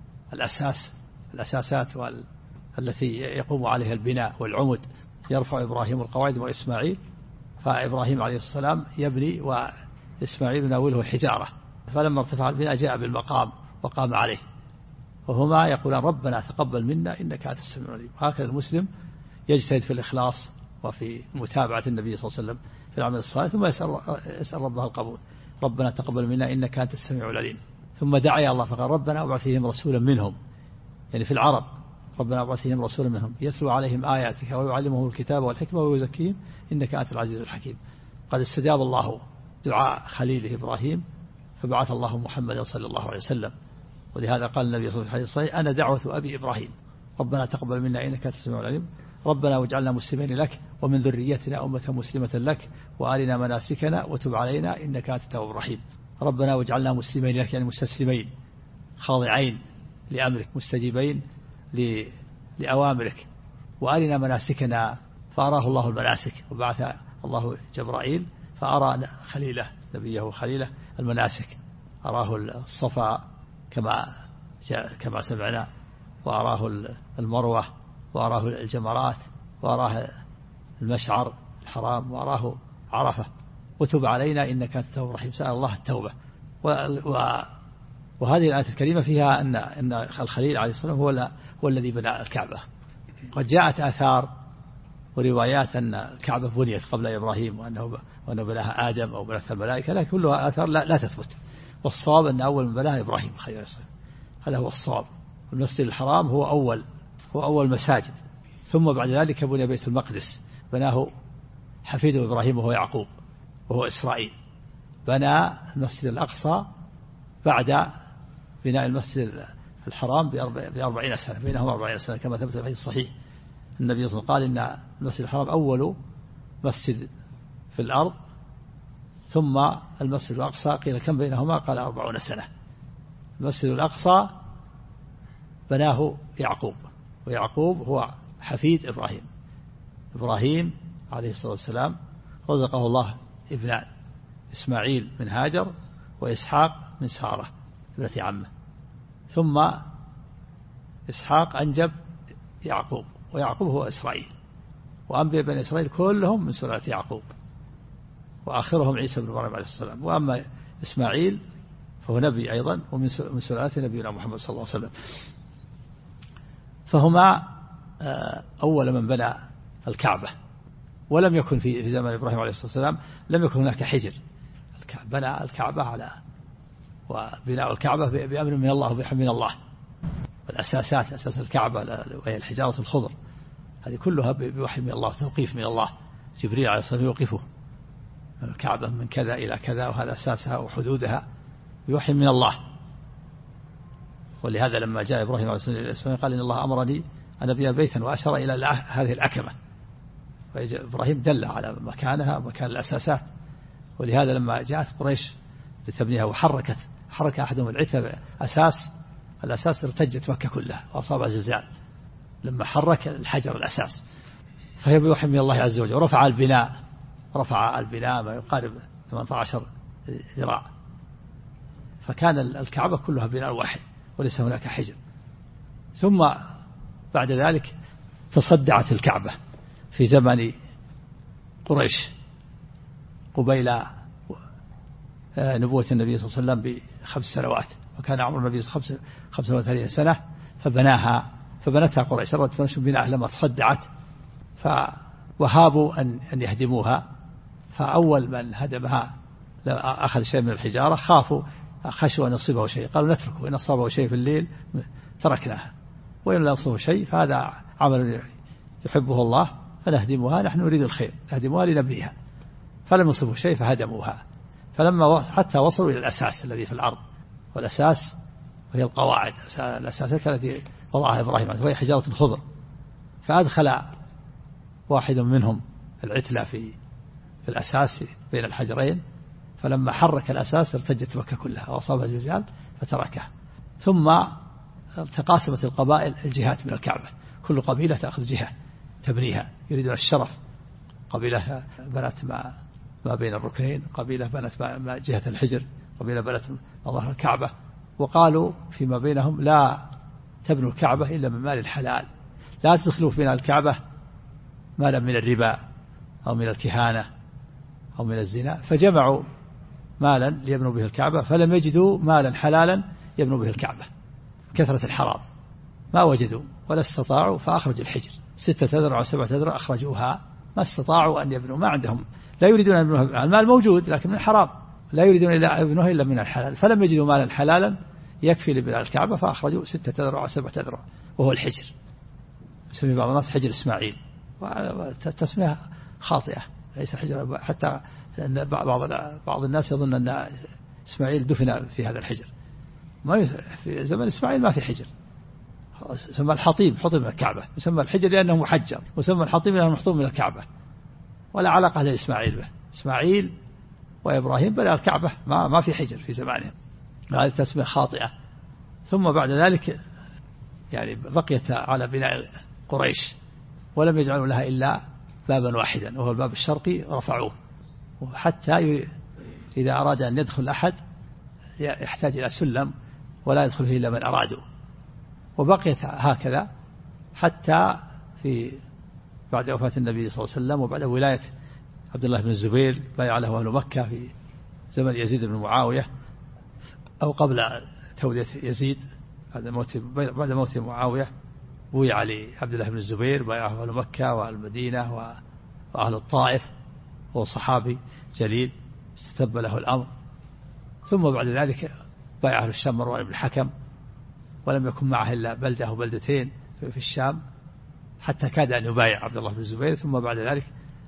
الأساسات التي يقوم عليها البناء والعمد، يرفع إبراهيم القواعد وإسماعيل، فإبراهيم عليه السلام يبني وإسماعيل يناوله الحجارة، فلما ارتفع البناء جاء بالمقام وقام عليه، وهما يقولان ربنا تقبل منا إنك أنت السميع العليم. هكذا المسلم يجتهد في الإخلاص وفي متابعة النبي صلى الله عليه وسلم في العمل الصالح، ثم يسأل ربه القبول، ربنا تقبل منا إنك أنت السميع العليم. ثم دعا الله فقال ربنا ابعث فيهم رسولا منهم، يعني في العرب ربنا ابعث فيهم رسولا منهم يتلو عليهم آياتك ويعلمهم الكتاب والحكمة ويزكيهم إنك أنت العزيز الحكيم. قد استجاب الله دعاء خليله إبراهيم فبعث الله محمدا صلى الله عليه وسلم، ولهذا قال النبي صلى الله عليه وسلم أنا دعوة أبي إبراهيم ربنا تقبل منا إنك أنت السميع العليم، ربنا واجعلنا مسلمين لك ومن ذريتنا أمة مسلمة لك وأرنا مناسكنا وتب علينا إنك أنت التواب الرحيم. ربنا واجعلنا مسلمين لك، يعني مستسلمين خاضعين لأمرك مستجيبين لأوامرك، وأرنا مناسكنا، فأراه الله المناسك، وبعث الله جبرائيل فأرى خليله نبيه خليله المناسك، أراه الصفا كما سمعنا، وأراه المروة، وأراه الجمرات، وأراه المشعر الحرام، وأراه عرفة، وتب علينا إنك أنت التواب الرحيم. سأل الله التوبة. وهذه الآية الكريمة فيها أن الخليل عليه السلام هو الذي بنى الكعبة، قد جاءت آثار وروايات أن الكعبة بنيت قبل إبراهيم وأنه بناها آدم أو بنتها الملائكة، لكن كلها آثار لا تثبت. والصواب أن أول من بناها إبراهيم خير الصلاة، هذا هو الصواب. المسجد الحرام هو أول مساجد، ثم بعد ذلك بني بيت المقدس، بناه حفيده إبراهيم وهو يعقوب وهو إسرائيل. بنى المسجد الأقصى بعد بناء المسجد الحرام ب40 سنة، بينهما 40 سنة كما ثبت في الحديث الصحيح. النبي صلى الله عليه وسلم قال إن المسجد الحرام أول مسجد في الأرض، ثم المسجد الأقصى قيل كم بينهما؟ قال 40 سنة. المسجد الأقصى بناه يعقوب، ويعقوب هو حفيد إبراهيم عليه الصلاة والسلام رزقه الله ابنان، إسماعيل من هاجر وإسحاق من سارة ابنة عمه، ثم إسحاق أنجب يعقوب، ويعقوب هو إسرائيل، وأنبياء بني إسرائيل كلهم من سلالة يعقوب، وآخرهم عيسى بن مريم عليه السلام. وأما إسماعيل فهو نبي أيضا ومن سلالة نبينا محمد صلى الله عليه وسلم. فهما أول من بنى الكعبة، ولم يكن في زمن إبراهيم عليه الصلاة والسلام لم يكن هناك حجر. بنى الكعبة على وبناء الكعبة بأمر من الله وبحمد من الله. والأساسات أساس الكعبة وهي الحجارة الخضر، هذه كلها بوحي من الله، توقيف من الله. جبريل عليه الصلاة والسلام يوقفه الكعبة من كذا إلى كذا، وهذا أساسها وحدودها بوحي من الله. ولهذا لما جاء إبراهيم عليه الصلاة والسلام قال إن الله أمرني أن أبني بيتا، وأشار إلى هذه العكمة، وإبراهيم دل على مكانها ومكان الأساسات. ولهذا لما جاءت قريش لتبنيها حرك أحدهم العتب الأساس ارتجت مكة كلها وأصابها زلزال لما حرك الحجر الأساس، فهي بوحي من الله عز وجل. ورفع البناء ما يقارب 18 ذراع، فكان الكعبة كلها بناء واحد وليس هناك حجر. ثم بعد ذلك تصدعت الكعبة في زمن قريش قبيل نبوة النبي صلى الله عليه وسلم ب5 سنوات، وكان عمر النبي 35 سنة فبنتها قريش. رد بناء لما تصدعت وهابوا أن يهدموها، فأول من هدمها أخذ شيء من الحجارة، خشوا أن يصيبه شيء، قالوا نتركه، وإن أصابه شيء في الليل تركناها، وإن لا يصيبه شيء فهذا عمل يحبه الله فنهدمها، نحن نريد الخير، نهدمها لنبنيها. فلم يصيبه شيء فهدموها، فلما حتى وصلوا إلى الأساس الذي في الأرض، والأساس وهي القواعد، الأساسات التي وضعها إبراهيم وهي حجارة خضر، فأدخل واحد منهم العتلة في الأساس بين الحجرين، فلما حرك الأساس ارتجت مكة كلها وأصابها زلزال فتركه. ثم تقاسمت القبائل الجهات من الكعبة، كل قبيلة تأخذ جهة تبنيها، يريدون الشرف. قبيلة بنت ما بين الركنين، قبيلة بنت ما جهة الحجر، قبيلة بنت ظهر الكعبة. وقالوا فيما بينهم لا تبنوا الكعبة إلا من مال الحلال، لا تدخلوا في بناء الكعبة مالا من الربا أو من الكهانة أو من الزنا، فجمعوا مالا ليبنوا به الكعبة، فلم يجدوا مالا حلالا يبنوا به الكعبة، كثرة الحرام ما وجدوا ولا استطاعوا، فأخرجوا الحجر 6 أذرع و7 أذرع أخرجوها، ما استطاعوا أن يبنوا، ما عندهم، لا يريدون أن يبنوها، المال موجود لكن من الحرام، لا يريدون أن يبنوها إلا من الحلال، فلم يجدوا مالا حلالا يكفي لبناء الكعبة، فأخرجوا 6 أذرع و7 أذرع وهو الحجر. يسمي بعض الناس حجر إسماعيل، وتسمية خاطئة، ليس حجر، حتى بعض الناس يظن أن إسماعيل دفن في هذا الحجر، في زمن إسماعيل ما في حجر، يسمى الحطيم، حطم من الكعبة، يسمى الحجر لأنه محجر، ويسمى الحطيم لأنه محطوم من الكعبة، ولا علاقة لإسماعيل به. إسماعيل وإبراهيم بنى الكعبة ما في حجر في زمانهم، هذه تسمية خاطئة. ثم بعد ذلك يعني بقيت على بناء قريش، ولم يجعلوا لها إلا بابا واحدا وهو الباب الشرقي، رفعوه، وحتى إذا أراد أن يدخل أحد يحتاج إلى سلم ولا يدخل فيه إلا من أرادوا. وبقيت هكذا حتى بعد وفاة النبي صلى الله عليه وسلم، وبعد ولاية عبد الله بن الزبير بايع له أهل مكة في زمن يزيد بن معاوية، أو قبل تولية يزيد بعد موت معاوية بويع لعبد الله بن الزبير، بايعه أهل مكة والمدينة وأهل الطائف، وهو صحابي جليل استتب له الأمر. ثم بعد ذلك بايع أهل الشام مروان بن الحكم، ولم يكن معه إلا بلدة أو بلدتين في الشام، حتى كاد أن يبايع عبد الله بن الزبير. ثم بعد ذلك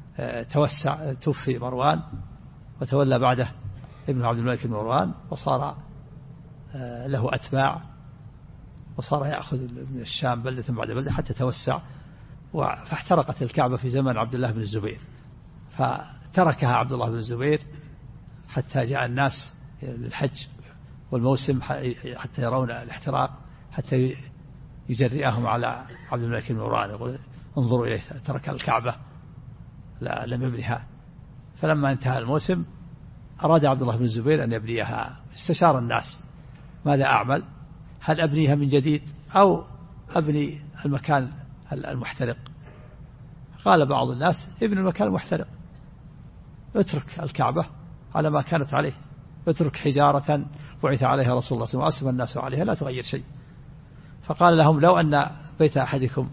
توفي مروان، وتولى بعده ابن عبد الملك بن مروان، وصار له أتباع، وصار يأخذ من الشام بلدة بعد بلدة حتى توسع. فاحترقت الكعبة في زمن عبد الله بن الزبير، فتركها عبد الله بن الزبير حتى جاء الناس للحج والموسم حتى يرون الاحتراق، حتى يجرئهم على عبد الملك بن مروان، يقول انظروا إليه ترك الكعبة لم يبنيها. فلما انتهى الموسم أراد عبد الله بن الزبير أن يبنيها، استشار الناس ماذا أعمل، هل أبنيها من جديد أو أبني المكان المحترق؟ قال بعض الناس ابن المكان المحترق، اترك الكعبة على ما كانت عليه، اترك حجارة بعث عليها رسول الله صلى الله عليه وسلم وأسلم الناس عليها، لا تغير شيء. فقال لهم لو أن بيت أحدكم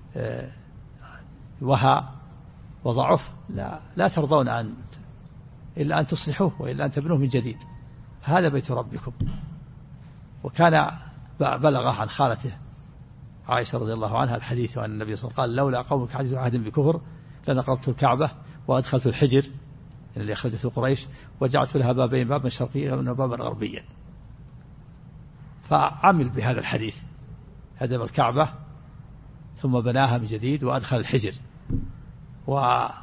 وهى وضعف لا ترضون إلا أن تصلحوه وإلا أن تبنوه من جديد، هذا بيت ربكم. وكان بلغه عن خالته عائشة رضي الله عنها الحديث عن النبي صلى الله عليه وسلم قال لولا قومك حديث عهد بكفر لنقضت الكعبة وأدخلت الحجر اللي أخرجته قريش وجعلت لها بابين، بابا شرقيا وبابا غربيا. فعمل بهذا الحديث، هدم الكعبة ثم بناها من جديد وأدخل الحجر وسد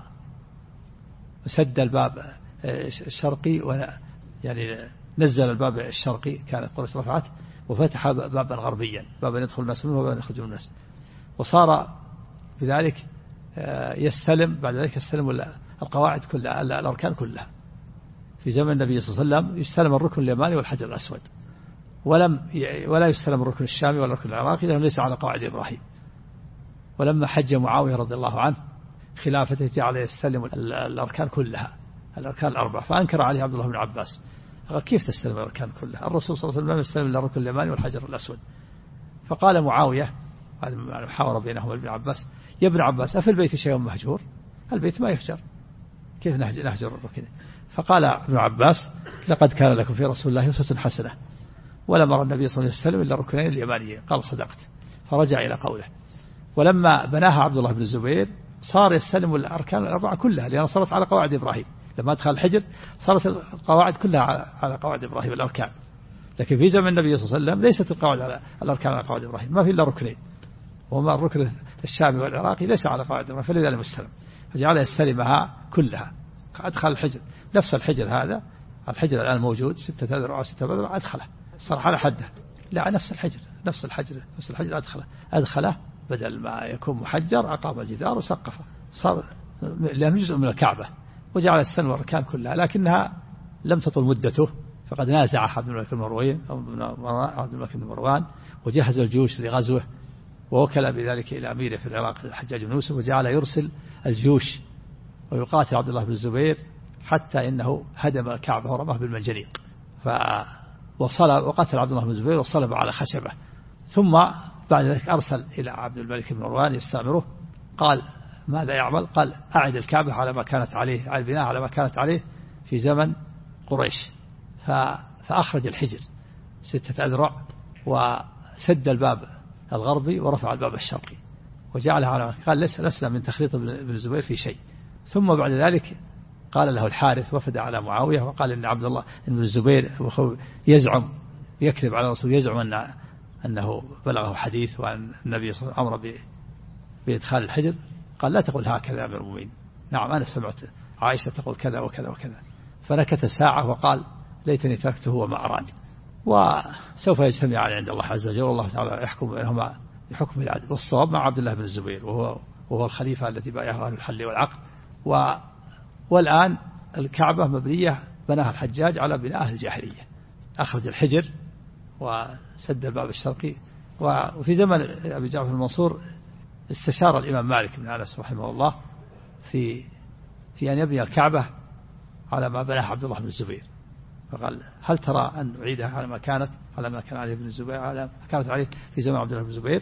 الباب الشرقي، يعني نزل الباب الشرقي كانت قريش رفعته، وفتح بابا غربيا، بابا يدخل الناس منه وبابا يخرج الناس. وصار بذلك يستلم بعد ذلك يستلم القواعد كلها، الأركان كلها. في زمن النبي صلى الله عليه وسلم يستلم الركن اليماني والحجر الأسود، ولا يستلم الركن الشامي ولا الركن العراقي لأنه ليس على قواعد إبراهيم. ولما حج معاوية رضي الله عنه خلافته جعل يستلم الأركان كلها، الأركان الأربعة، فأنكر عليه عبد الله بن عباس، قال كيف تستلم الأركان كلها؟ الرسول صلى الله عليه وسلم يستلم إلا الركن اليماني والحجر الأسود. فقال معاوية، محاورة بينهما ابن عباس، يا ابن عباس أفي البيت شيء مهجور؟ البيت ما يهجر، كيف نهجر الركن؟ فقال ابن عباس لقد كان لكم في رسول الله أسوة حسنة، ولم أرى النبي صلى الله عليه وسلم إلا الركنين اليمانيين. قال صدقت، فرجع إلى قوله. ولما بناها عبد الله بن الزبير صار يستلم الأركان الأربعة كلها، لأنها صارت على قواعد إبراهيم. لما دخل الحجر صارت القواعد كلها على قواعد إبراهيم الأركان. لكن في زمن النبي صلى الله عليه وسلم ليست القواعد على الأركان على قواعد إبراهيم، ما في إلا ركنين، وما الركن الشامي والعراقي ليس على قواعد إبراهيم، فلذا لم يستلم، فجعل يستلمها كلها. أدخل الحجر، نفس الحجر هذا، الحجر الآن موجود 6 أذرع أو 6 أذرع، أدخله صار على حده، لا نفس الحجر أدخله بدل ما يكون محجر أقام الجدار وسقفه، صار لأنه جزء من الكعبة، وجعل يستلم الأركان كلها. لكنها لم تطل مدته، فقد نازع عبد الملك بن مروان وجهز الجيوش لغزوه، ووكل بذلك إلى أميره في العراق الحجاج بن يوسف، وجعل يرسل الجيوش ويقاتل عبد الله بن الزبير حتى إنه هدم الكعبة ورماه بالمنجنيق. وقتل عبد الله بن الزبير وصلب على خشبة. ثم بعد ذلك أرسل إلى عبد الملك بن مروان يستأمره، قال ماذا يعمل؟ قال أعد الكعبة على ما كانت عليه، أعد البناء على ما كانت عليه في زمن قريش. فأخرج الحجر 6 أذرع وسد الباب الغربي ورفع الباب الشرقي وجعلها على، قال لسنا من تخليط ابن الزبير في شيء. ثم بعد ذلك قال له الحارث وفد على معاوية وقال إن عبد الله بن الزبير يزعم، يكذب على الرسول، يزعم أنه بلغه حديث وأن النبي صلى الله عليه وسلم أمر بإدخال الحجر. قال لا تقول هكذا يا أمير المؤمنين، نعم أنا سمعت عائشة تقول كذا وكذا وكذا. فنكت ساعة وقال ليتني تركته وما أراد. وسوف يجتمعان عند الله عز وجل، والله تعالى يحكم بينهما بحكم العدل والصواب مع عبد الله بن الزبير، وهو الخليفة الذي بايعه أهل الحل والعقد. والآن الكعبة مبنية بناها الحجاج على بناء أهل الجاهلية، أخرج الحجر وسد الباب الشرقي. وفي زمن أبي جعفر المنصور استشار الإمام مالك بن أنس رحمه الله في أن يبني الكعبة على ما بناه عبد الله بن الزبير، فقال هل ترى أن نعيدها على ما كانت عليه ابن الزبير، على ما كانت عليه في زمن عبد الله بن الزبير؟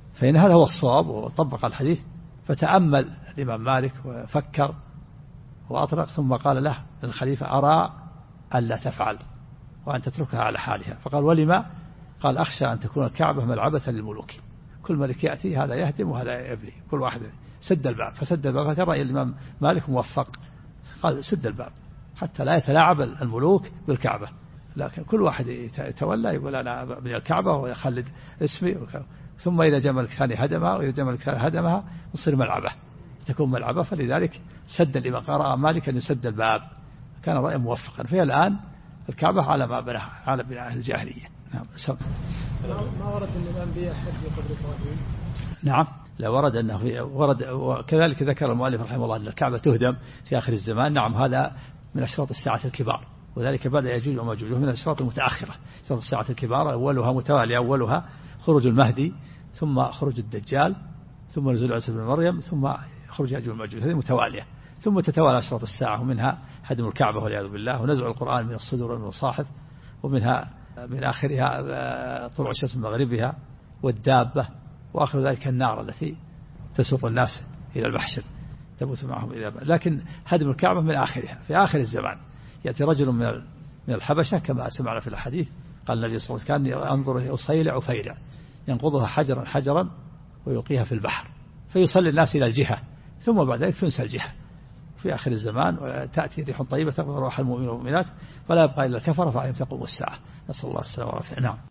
فإن هذا هو الصواب وطبق الحديث. فتأمل الإمام مالك وفكر وأطرق، ثم قال له الخليفة: أرى ألا تفعل وأن تتركها على حالها. فقال: ولما؟ قال: أخشى أن تكون الكعبة ملعبة للملوك، كل ملك يأتي هذا يهدم وهذا يبني، كل واحد سد الباب. فسد الباب. فكان رأي الإمام مالك موفق، قال: سد الباب حتى لا يتلاعب الملوك بالكعبة، لكن كل واحد يتولى يقول أنا من الكعبة ويخلد اسمي، ثم إذا جاء ملك ثاني هدمها، وإذا جاء ملك ثاني هدمها تصير ملعبة، تكون ملعبة. فلذلك سد الإمام، قرأ مالك أن يسد الباب، كان رأيه موفقا. فهي الآن الكعبة على ما بناها على بناء الجاهلية. نعم.
ما ورد أن الأنبياء حج قبر إبراهيم؟
نعم، لا ورد أنه ورد. وكذلك ذكر المؤلف رحمه الله أن الكعبة تهدم في آخر الزمان. نعم، هذا من أشراط الساعة الكبار، وذلك بعد يجوج وماجوج، من الأشراط المتأخرة. أشراط الساعة الكبار أولها متوالية، أولها خروج المهدي، ثم خروج الدجال، ثم نزول عيسى بن مريم، ثم خروج يأجوج وماجوج. هذه متوالية، ثم تتوالى أشراط الساعة، ومنها هدم الكعبة والعياذ بالله، ونزع القرآن من الصدور والمصاحف، ومنها من آخرها طلوع الشمس من مغربها، والدابة، وآخر ذلك النار التي تسوق الناس إلى المحشر تموت معهم إلى بقى. لكن هدم الكعبة من آخرها في آخر الزمان. يأتي رجل من الحبشة كما سمعنا في الحديث، قال النبي صلى الله عليه وسلم: كان ينظر أصيلع وفيلع، ينقضها حجرا حجرا ويلقيها في البحر، فيصلي الناس إلى الجهة، ثم بعد ذلك تنسى الجهة في آخر الزمان، وتأتي ريح طيبة تقبل روح المؤمنين والمؤمنات، فلا يبقى إلا الكفر، فعليهم تقوم الساعة. نسأل الله السلامة والعافية. نعم.